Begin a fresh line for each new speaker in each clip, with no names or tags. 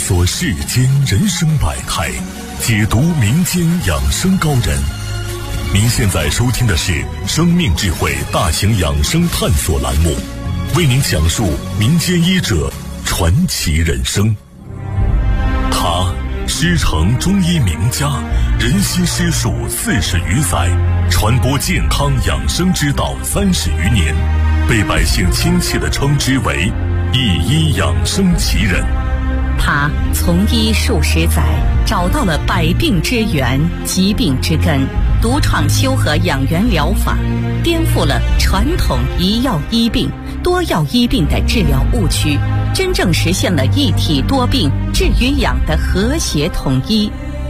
索世间人生百态，解读民间养生高人。您现在收听的是生命智慧大型养生探索栏目，为您讲述民间医者传奇人生。他师承中医名家，人心师术40余载，传播健康养生之道30余年，被百姓亲切地称之为一医养生奇人。
他从医数十载，找到了百病之源、疾病之根，独创修和养元疗法，颠覆了传统一药医病、多药医病的治疗误区，真正实现了一体多病治与养的和谐统一。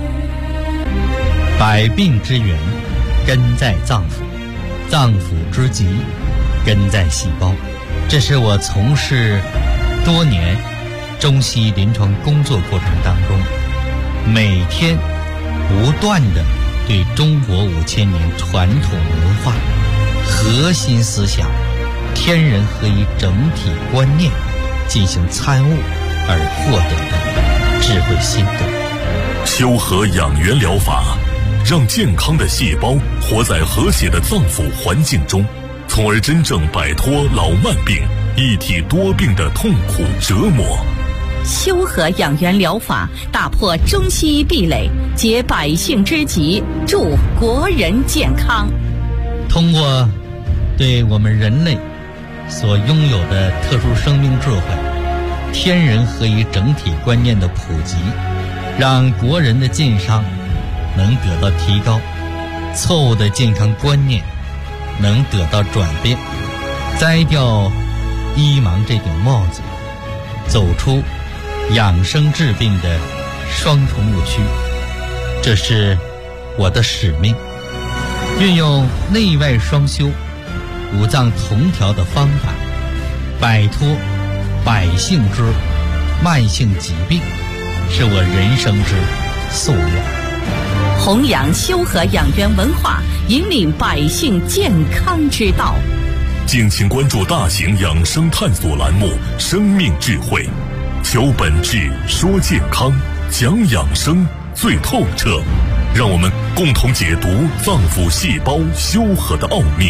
百病之源根在脏腑，脏腑之疾根在细胞。这是我从事多年中西医临床工作过程当中，每天不断的对中国5000年传统文化核心思想天人合一整体观念进行参悟而获得的智慧心得。
修和养元疗法让健康的细胞活在和谐的脏腑环境中，从而真正摆脱老慢病、一体多病的痛苦折磨。
修和养元疗法打破中西医壁垒，解百姓之急，助国人健康。
通过对我们人类所拥有的特殊生命智慧、天人合一整体观念的普及，让国人的健康能得到提高，错误的健康观念能得到转变，摘掉医盲这顶帽子，走出养生治病的双重误区。这是我的使命，运用内外双修、五脏同调的方法，摆脱百姓之慢性疾病，是我人生之夙愿。
弘扬修和养元文化，引领百姓健康之道。
敬请关注大型养生探索栏目《生命智慧》，求本质，说健康，讲养生最透彻。让我们共同解读脏腑细胞修和的奥秘。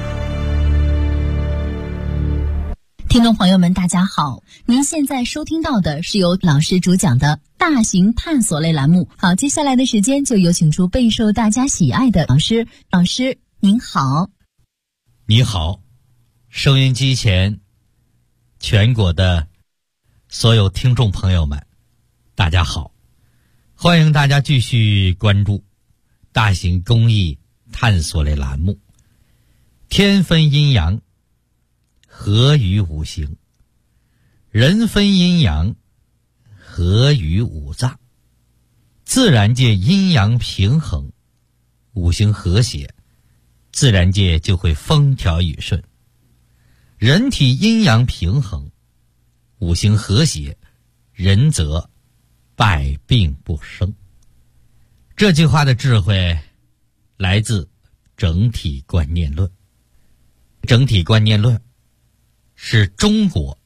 听众朋友们大家好，您现在收听到的是由老师主讲的大型探索类栏目。好，接下来的时间就有请出备受大家喜爱的老师。老师您好。
你好，收音机前全国的所有听众朋友们大家好，欢迎大家继续关注大型公益探索类栏目。天分阴阳，合于五行；人分阴阳，合于五脏。自然界阴阳平衡，五行和谐，自然界就会风调雨顺。人体阴阳平衡，五行和谐，人则百病不生。这句话的智慧来自整体观念论。整体观念论是中国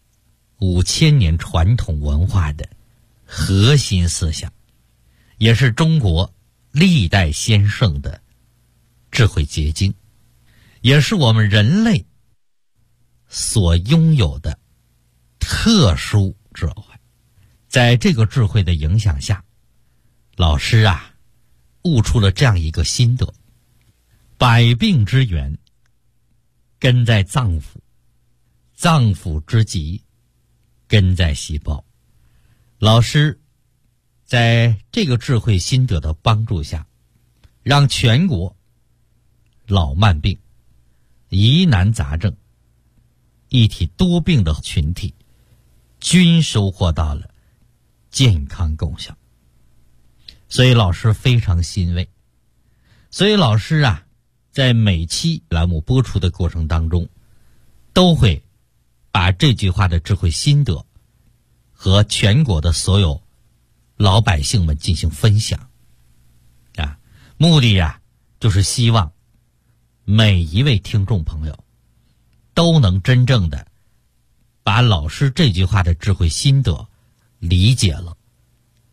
5000年传统文化的核心思想，也是中国历代先圣的智慧结晶，也是我们人类所拥有的特殊智慧。在这个智慧的影响下，老师悟出了这样一个心得：百病之源根在脏腑，脏腑之疾根在细胞。老师在这个智慧心得的帮助下，让全国老慢病、疑难杂症、一体多病的群体均收获到了健康功效。所以老师非常欣慰。所以老师在每期栏目播出的过程当中，都会把这句话的智慧心得和全国的所有老百姓们进行分享目的就是希望每一位听众朋友都能真正的把老师这句话的智慧心得理解了、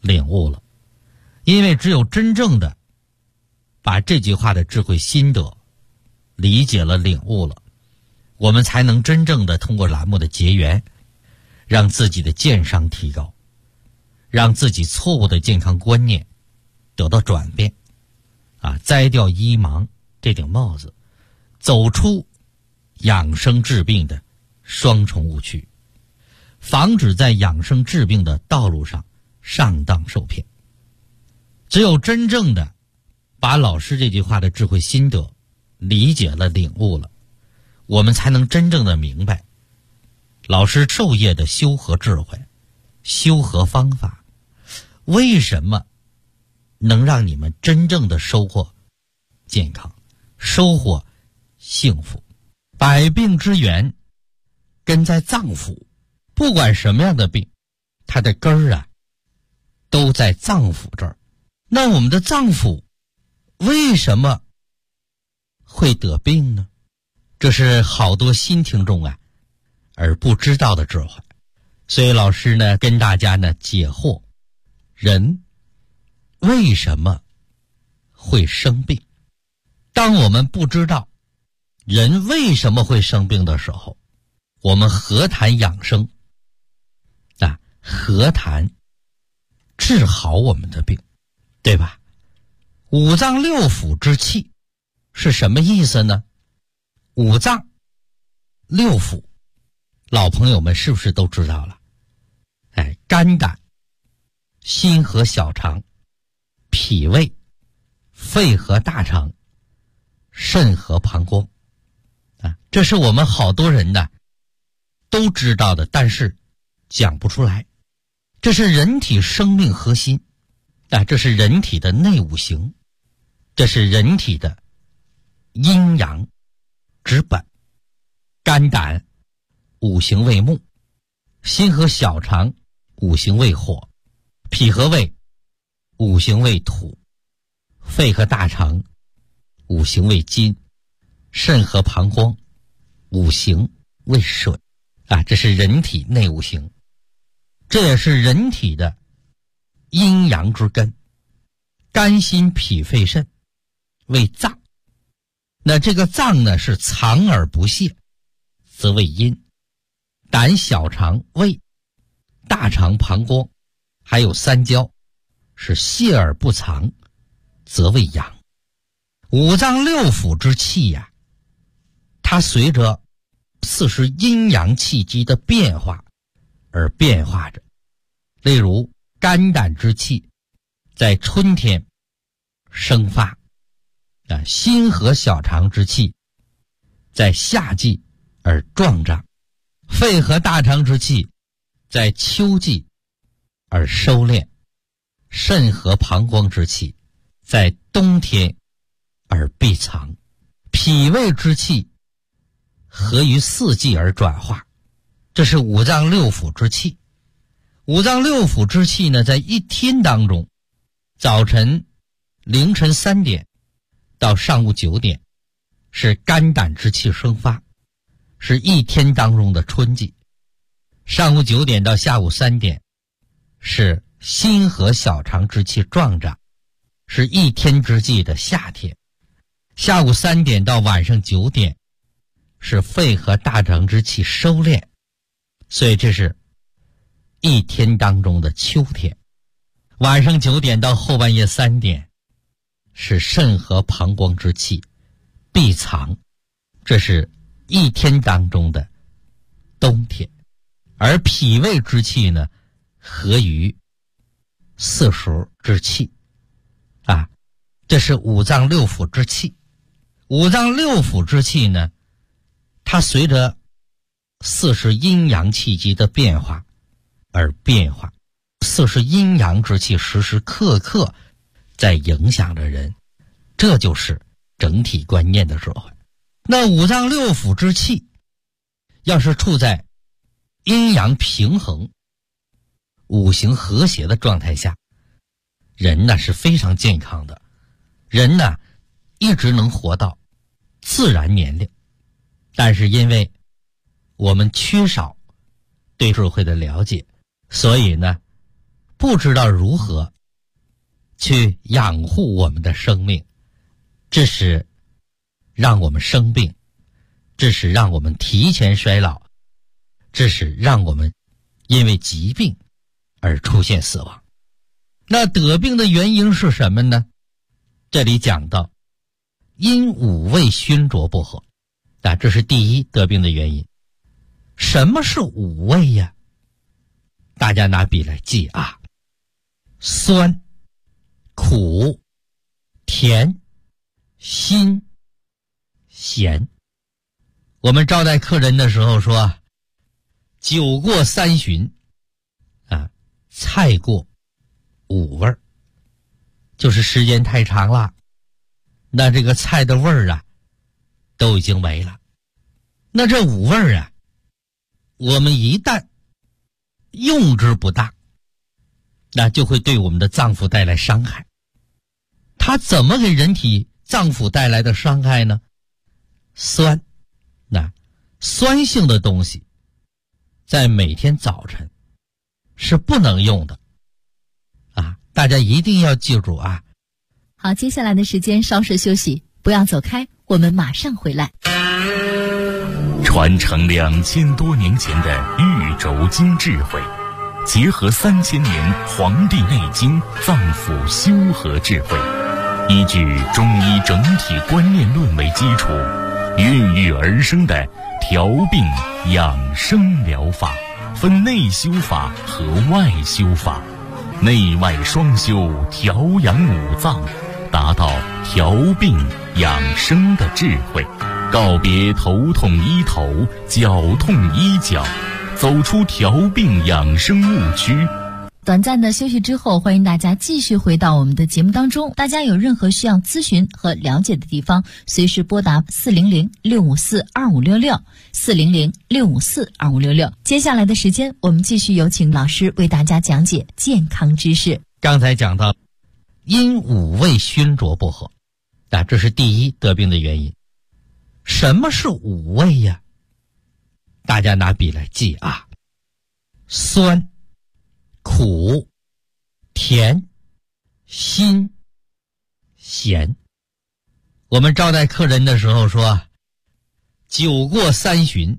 领悟了。因为只有真正的把这句话的智慧心得理解了、领悟了，我们才能真正的通过栏目的结缘，让自己的健商提高，让自己错误的健康观念得到转变，摘掉医盲这顶帽子，走出养生治病的双重误区，防止在养生治病的道路上上当受骗。只有真正的把老师这句话的智慧心得理解了、领悟了，我们才能真正的明白老师授业的修和智慧、修和方法，为什么能让你们真正的收获健康、收获幸福。百病之源根在脏腑，不管什么样的病，它的根儿都在脏腑这儿。那我们的脏腑为什么会得病呢？这是好多新听众而不知道的智慧。所以老师呢跟大家呢解惑，人为什么会生病。当我们不知道人为什么会生病的时候，我们何谈养生何谈治好我们的病，对吧？五脏六腑之气是什么意思呢？五脏六腑老朋友们是不是都知道了？肝胆、心和小肠、脾胃、肺和大肠、肾和膀胱这是我们好多人都知道的，但是讲不出来。这是人体生命核心这是人体的内五行，这是人体的阴阳之本。肝胆五行为木，心和小肠五行为火，脾和胃五行为土，肺和大肠五行为金，肾和膀胱五行为水这是人体内五行，这也是人体的阴阳之根。肝心脾肺肾为脏，那这个脏呢是藏而不泄，则为阴。胆小肠胃大肠膀胱还有三焦是泄而不藏，则为阳。五脏六腑之气它随着40阴阳气机的变化而变化着。例如肝胆之气在春天生发心和小肠之气在夏季而壮长，肺和大肠之气在秋季而收敛，肾和膀胱之气在冬天而闭藏，脾胃之气合于四季而转化。这是五脏六腑之气。五脏六腑之气呢，在一天当中，早晨凌晨3点到上午9点是肝胆之气生发，是一天当中的春季。上午9点到下午3点是心和小肠之气壮长，是一天之计的夏天。下午3点到晚上9点是肺和大肠之气收敛，所以这是一天当中的秋天。晚上9点到后半夜3点是肾和膀胱之气闭藏，这是一天当中的冬天。而脾胃之气呢，合于四时之气这是五脏六腑之气。五脏六腑之气呢，它随着40阴阳气机的变化而变化，40阴阳之气时时刻刻在影响着人，这就是整体观念的智慧。那五脏六腑之气要是处在阴阳平衡、五行和谐的状态下，人呢是非常健康的，人呢一直能活到自然年龄。但是因为我们缺少对智慧的了解，所以呢不知道如何去养护我们的生命，致使让我们生病，致使让我们提前衰老，致使让我们因为疾病而出现死亡。那得病的原因是什么呢？这里讲到因五味熏灼不和，这是第一得病的原因。什么是五味呀？大家拿笔来记啊：酸、苦、甜、辛、咸。我们招待客人的时候说，酒过三巡菜过五味儿，就是时间太长了，那这个菜的味儿都已经没了。那这五味儿我们一旦用之不当，那就会对我们的脏腑带来伤害。它怎么给人体脏腑带来的伤害呢？酸，酸性的东西在每天早晨是不能用的大家一定要记住啊。
好，接下来的时间稍事休息，不要走开，我们马上回来。
传承2000多年前的玉轴经智慧，结合3000年《黄帝内经》脏腑修和智慧，依据中医整体观念论为基础，孕育而生的调病养生疗法，分内修法和外修法，内外双修，调养五脏，达到调病养生的智慧，告别头痛医头，脚痛医脚，走出调病养生误区。
短暂的休息之后，欢迎大家继续回到我们的节目当中。大家有任何需要咨询和了解的地方，随时拨打400-654-2566 400-654-2566。接下来的时间，我们继续有请老师为大家讲解健康知识。
刚才讲到因五味熏灼不和，这是第一得病的原因。什么是五味呀？大家拿笔来记啊：酸、苦、甜、辛、咸。我们招待客人的时候说，酒过三巡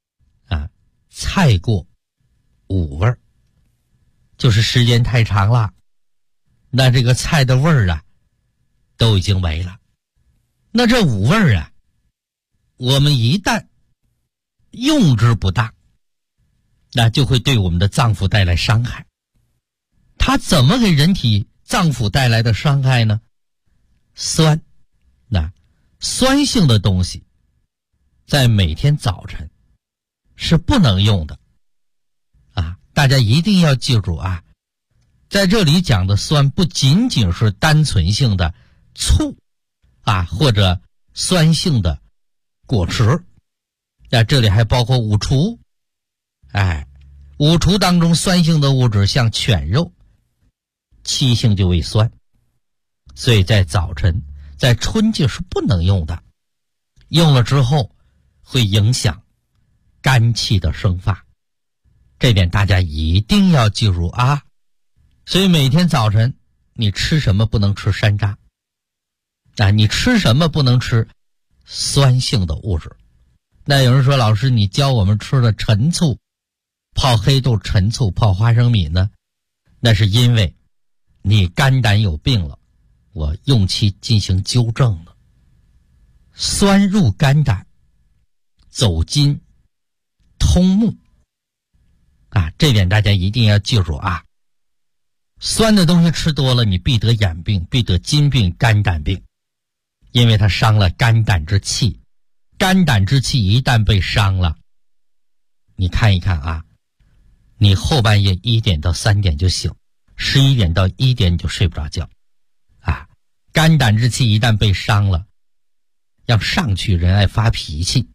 菜过五味儿，就是时间太长了，那这个菜的味儿都已经没了。那这五味儿我们一旦用之不当，那就会对我们的脏腑带来伤害。它怎么给人体脏腑带来的伤害呢？酸，酸性的东西在每天早晨是不能用的大家一定要记住啊。在这里讲的酸不仅仅是单纯性的醋或者酸性的果汁，这里还包括五厨。五厨当中酸性的物质像犬肉，七性就为酸，所以在早晨在春季是不能用的，用了之后会影响肝气的生发，这点大家一定要记住啊。所以每天早晨你吃什么不能吃山楂你吃什么不能吃酸性的物质。那有人说，老师你教我们吃的陈醋，泡黑豆、陈醋、泡花生米呢？那是因为你肝胆有病了，我用其进行纠正了。酸入肝胆，走筋通目这点大家一定要记住啊。酸的东西吃多了，你必得眼病，必得筋病、肝胆病，因为它伤了肝胆之气。肝胆之气一旦被伤了，你看一看你后半夜1点到3点就醒，11点到1点你就睡不着觉肝胆之气一旦被伤了，要上去人爱发脾气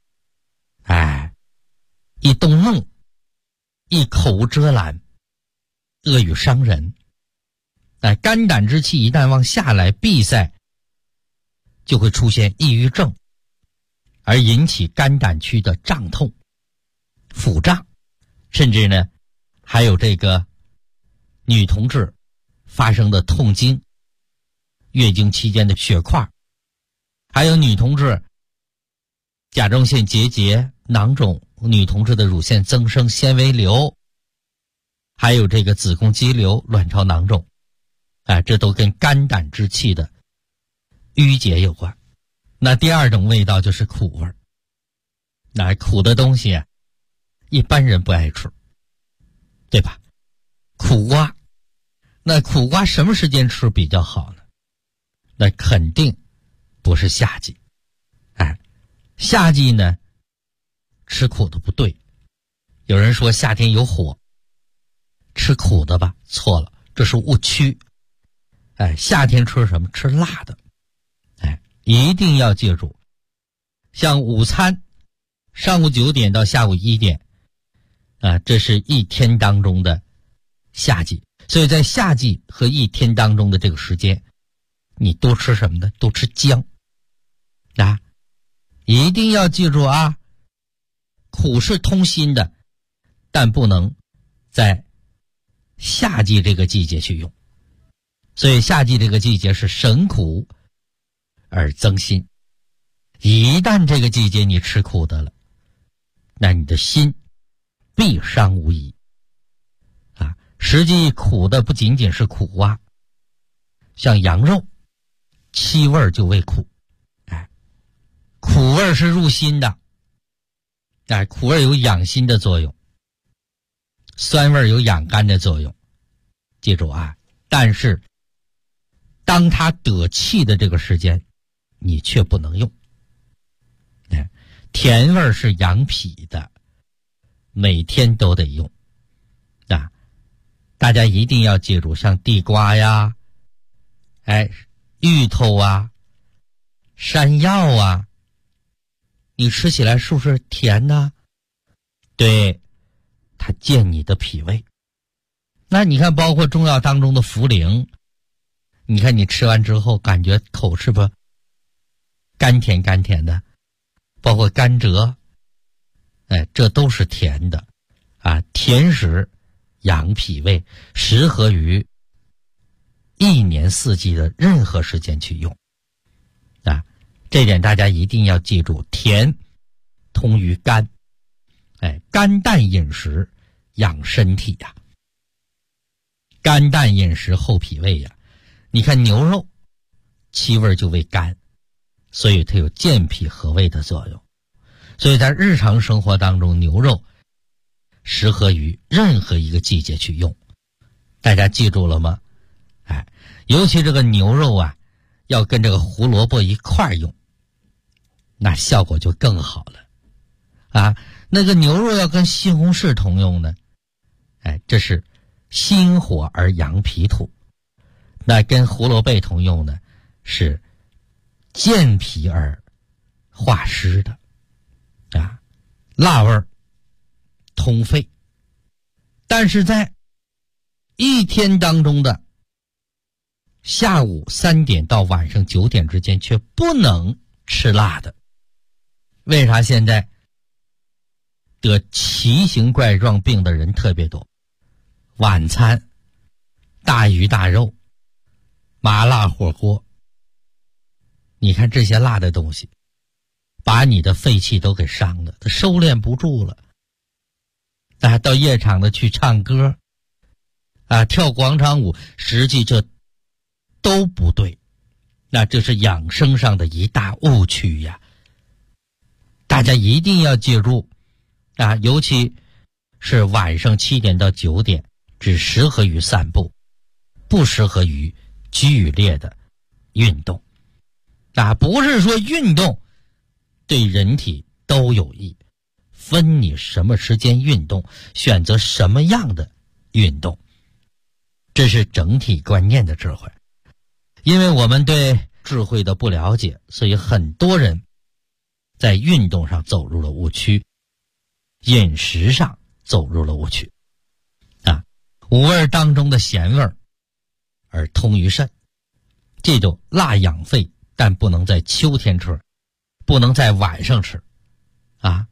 一动怒，一口无遮拦，恶语伤人肝胆之气一旦往下来闭塞，就会出现抑郁症，而引起肝胆区的胀痛、腹胀，甚至呢还有这个女同志发生的痛经、月经期间的血块，还有女同志甲状腺结节、囊肿，女同志的乳腺增生、纤维瘤，还有这个子宫肌瘤、卵巢囊肿，这都跟肝胆之气的淤结有关。那第二种味道就是苦味儿。那苦的东西一般人不爱吃，对吧？苦瓜，那苦瓜什么时间吃比较好呢？那肯定不是夏季。夏季呢吃苦的不对。有人说夏天有火，吃苦的吧，错了，这是误区。夏天吃什么？吃辣的。一定要记住，像午餐上午9点到下午1点这是一天当中的夏季，所以在夏季和一天当中的这个时间，你多吃什么呢？多吃姜一定要记住苦是通心的，但不能在夏季这个季节去用。所以夏季这个季节是省苦而增心。一旦这个季节你吃苦的了，那你的心必伤无疑实际苦的不仅仅是苦瓜，像羊肉七味就为苦。苦味是入心的，苦味有养心的作用，酸味有养肝的作用。记住但是当它得气的这个时间，你却不能用。甜味是养脾的，每天都得用大家一定要记住，像地瓜呀芋头山药你吃起来是不是甜呢？对，它健你的脾胃。那你看包括中药当中的茯苓，你看你吃完之后感觉口是不是甘甜甘甜的，包括甘蔗这都是甜的甜食养脾胃，适合于一年四季的任何时间去用这点大家一定要记住，甜通于肝肝淡饮食养身体肝淡饮食厚脾胃你看牛肉七味就为肝，所以它有健脾和胃的作用。所以在日常生活当中，牛肉适合于任何一个季节去用。大家记住了吗？尤其这个牛肉要跟这个胡萝卜一块用，那效果就更好了那个牛肉要跟西红柿同用呢这是心火而养脾土。那跟胡萝卜同用呢，是健脾而化湿的辣味儿通肺。但是在一天当中的下午3点到晚上9点之间却不能吃辣的。为啥现在得奇形怪状病的人特别多？晚餐大鱼大肉、麻辣火锅，你看这些辣的东西把你的肺气都给伤了，它收敛不住了到夜场的去唱歌跳广场舞，实际这都不对。那这是养生上的一大误区大家一定要记住尤其是晚上7点到9点只适合于散步，不适合于剧烈的运动不是说运动对人体都有益，分你什么时间运动，选择什么样的运动，这是整体观念的智慧。因为我们对智慧的不了解，所以很多人在运动上走入了误区，饮食上走入了误区五味当中的咸味而通于肾。记住，辣养肺，但不能在秋天吃，不能在晚上吃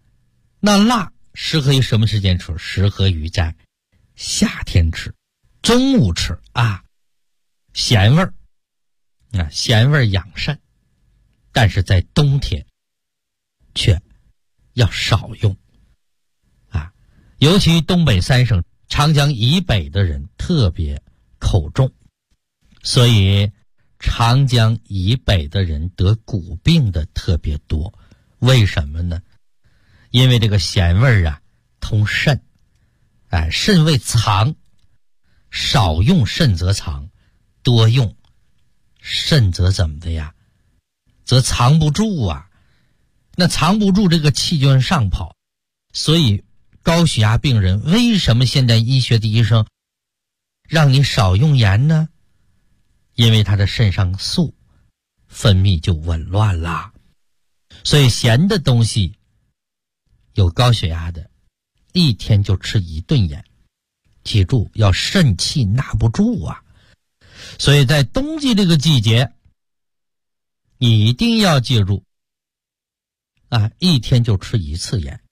那辣适合于什么时间吃？适合于在夏天吃， 中午吃啊，咸味儿啊，咸味儿养肾，但是在冬天却要少用啊，尤其东北三省长江以北的人特别口重，所以长江以北的人得骨病的特别多。为什么呢？因为这个咸味儿啊通肾，肾为藏，少用肾则藏，多用肾则怎么的呀？则藏不住啊。那藏不住，这个气就往上跑。所以高血压病人为什么现在医学的医生让你少用盐呢？因为他的肾上素分泌就紊乱啦。所以咸的东西，有高血压的一天就吃1顿盐，记住要肾气纳不住啊。所以在冬季这个季节，你一定要记住啊，一天就吃1次盐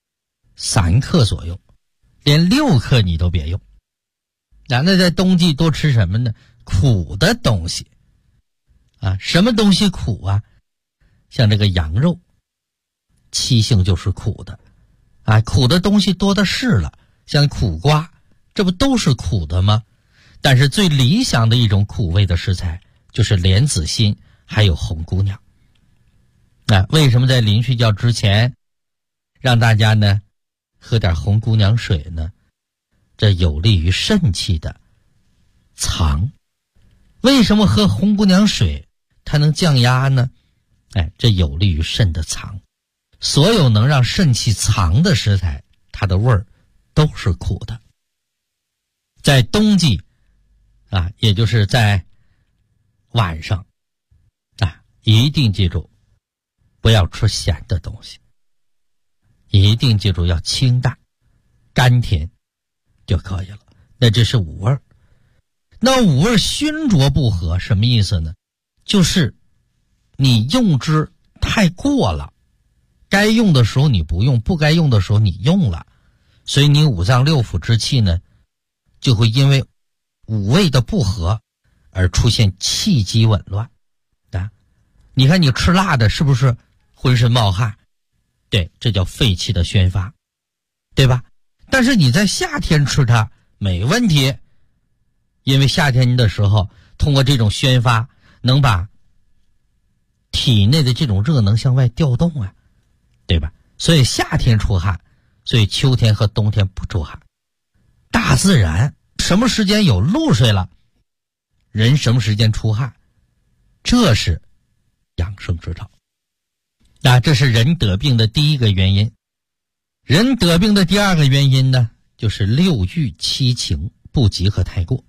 ，3克左右，连6克你都别用。那在冬季多吃什么呢？苦的东西啊。什么东西苦啊？像这个羊肉，气性就是苦的啊，苦的东西多的是了。像苦瓜，这不都是苦的吗？但是最理想的一种苦味的食材就是莲子心还有红姑娘。为什么在临睡觉之前让大家呢喝点红姑娘水呢？这有利于肾气的藏。为什么喝红姑娘水它能降压呢？这有利于肾的藏。所有能让肾气藏的食材，它的味儿都是苦的。在冬季啊，也就是在晚上啊，一定记住不要吃咸的东西，一定记住要清淡甘甜就可以了。那这是五味。那五味熏浊不和什么意思呢？就是你用之太过了，该用的时候你不用，不该用的时候你用了，所以你五脏六腑之气呢就会因为五味的不和而出现气机紊乱啊。你看你吃辣的是不是浑身冒汗？对，这叫肺气的宣发，对吧？但是你在夏天吃它没问题，因为夏天的时候通过这种宣发能把体内的这种热能向外调动啊，对吧？所以夏天出汗，所以秋天和冬天不出汗。大自然什么时间有露水了，人什么时间出汗，这是养生之道。这是人得病的第一个原因。人得病的第二个原因呢，就是六欲七情不及和太过。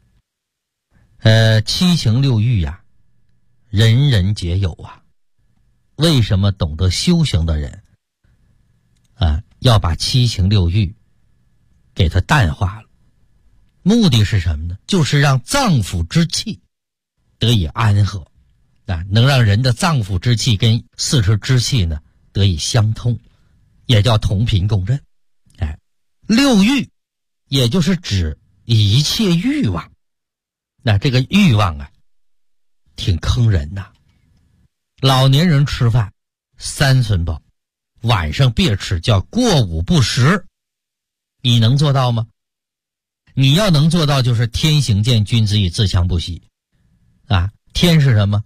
七情六欲呀，人人皆有啊。为什么懂得修行的人要把七情六欲给它淡化了？目的是什么呢？就是让脏腑之气得以安和能让人的脏腑之气跟四肢之气呢得以相通，也叫同频共振。六欲也就是指一切欲望。那这个欲望挺坑人呐。老年人吃饭3寸饱，晚上别吃，叫过午不食。你能做到吗？你要能做到，就是天行健，君子以自强不息天是什么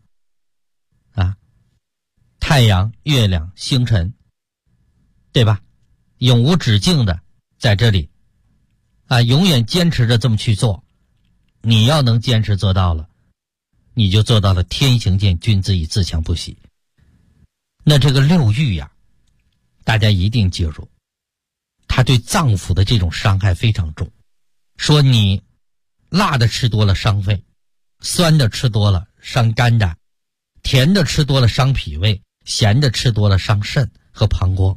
太阳、月亮、星辰，对吧？永无止境的在这里永远坚持着这么去做。你要能坚持做到了，你就做到了天行健，君子以自强不息。那这个六欲呀，大家一定记住，它对脏腑的这种伤害非常重。说你辣的吃多了伤肺，酸的吃多了伤肝胆，甜的吃多了伤脾胃，咸的吃多了伤肾和膀胱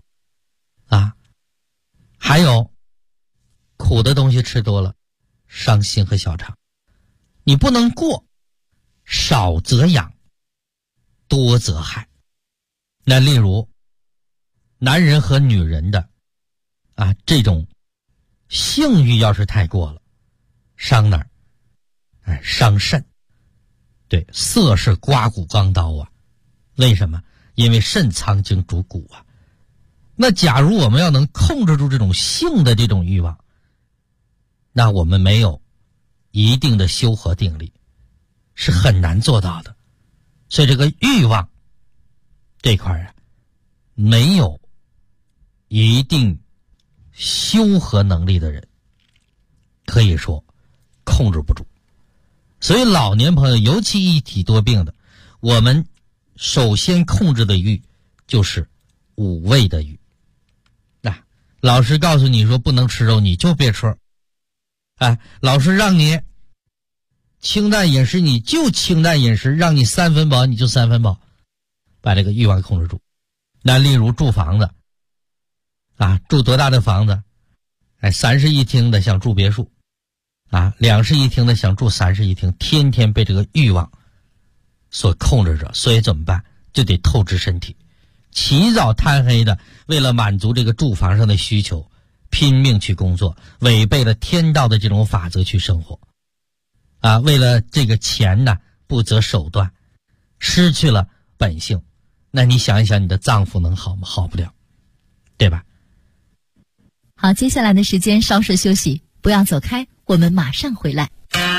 还有苦的东西吃多了伤心和小肠。你不能过，少则养，多则害。那例如男人和女人的这种性欲要是太过了， 伤哪儿？伤肾。对，色是刮骨钢刀啊。为什么？因为肾藏精主骨啊。那假如我们要能控制住这种性的这种欲望，那我们没有一定的修和定力，是很难做到的。所以这个欲望这块啊，没有一定修和能力的人，可以说控制不住。所以老年朋友，尤其一体多病的，我们首先控制的欲就是五味的欲。老师告诉你说不能吃肉，你就别吃。老师让你清淡饮食，你就清淡饮食，让你3分饱你就3分饱，把这个欲望控制住。那例如住房子住多大的房子？3室1厅的想住别墅，2室1厅的想住3室1厅，天天被这个欲望所控制着。所以怎么办？就得透支身体，起早贪黑的，为了满足这个住房上的需求，拼命去工作，违背了天道的这种法则去生活为了这个钱呢，不择手段，失去了本性。那你想一想，你的脏腑能好吗？好不了，对吧？
好，接下来的时间稍事休息，不要走开，我们马上回来。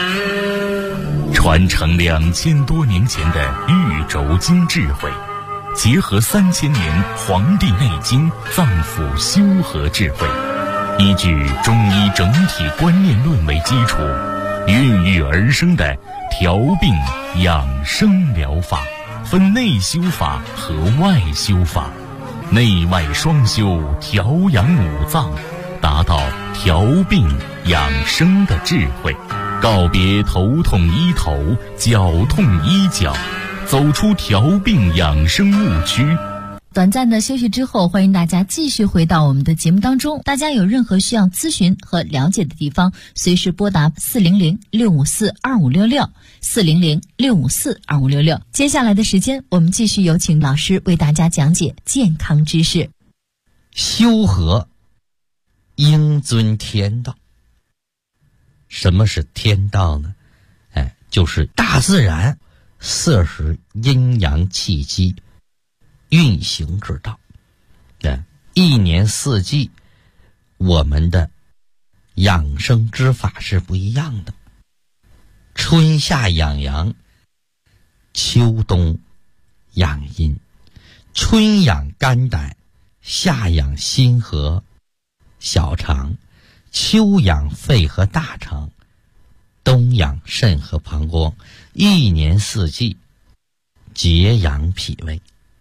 传承2000多年前的玉轴经智慧，结合3000年《黄帝内经》脏腑修和智慧，依据中医整体观念论为基础，孕育而生的调病养生疗法，分内修法和外修法，内外双修，调养五脏，达到调病养生的智慧，告别头痛医头，脚痛医脚，走出调病养生误区。
短暂的休息之后，欢迎大家继续回到我们的节目当中。大家有任何需要咨询和了解的地方，随时拨打400-654-2566 400-654-2566。接下来的时间，我们继续有请老师为大家讲解健康知识。
修和应遵天道。什么是天道呢？就是大自然40时阴阳气机运行之道。一年4季我们的养生之法是不一样的。春夏养阳，秋冬养阴。春养肝胆，夏养心和小肠，秋养肺和大肠，冬养肾和膀胱。一年4季节养脾胃。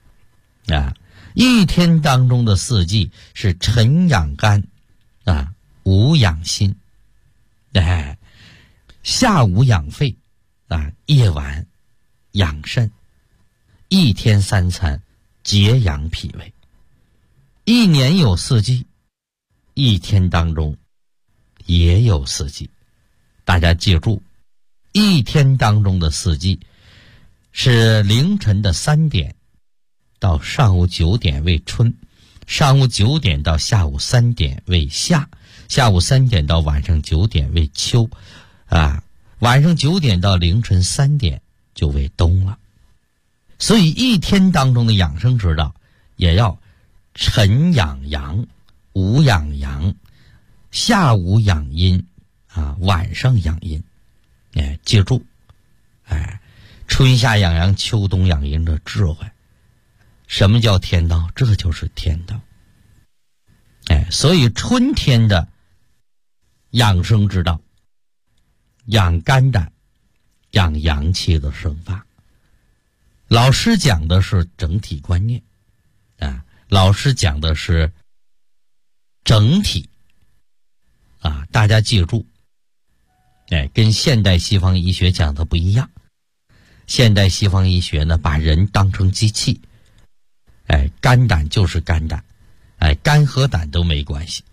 一天当中的4季是晨养肝午养心，下午养肺夜晚养肾。一天3餐节养脾胃。一年有4季，一天当中也有4季。大家记住，一天当中的4季是凌晨的3点到上午9点为春，上午9点到下午3点为夏，下午3点到晚上9点为秋，晚上9点到凌晨3点就为冬了。所以一天当中的养生之道，也要晨养阳，午养阳，下午养阴晚上养阴。记住春夏养阳，秋冬养阴的智慧。什么叫天道？这就是天道。所以春天的养生之道，养肝胆，养阳气的生发。老师讲的是整体观念老师讲的是整体大家记住跟现代西方医学讲的不一样。现代西方医学呢，把人当成机器，肝胆就是肝胆，肝和胆都没关系。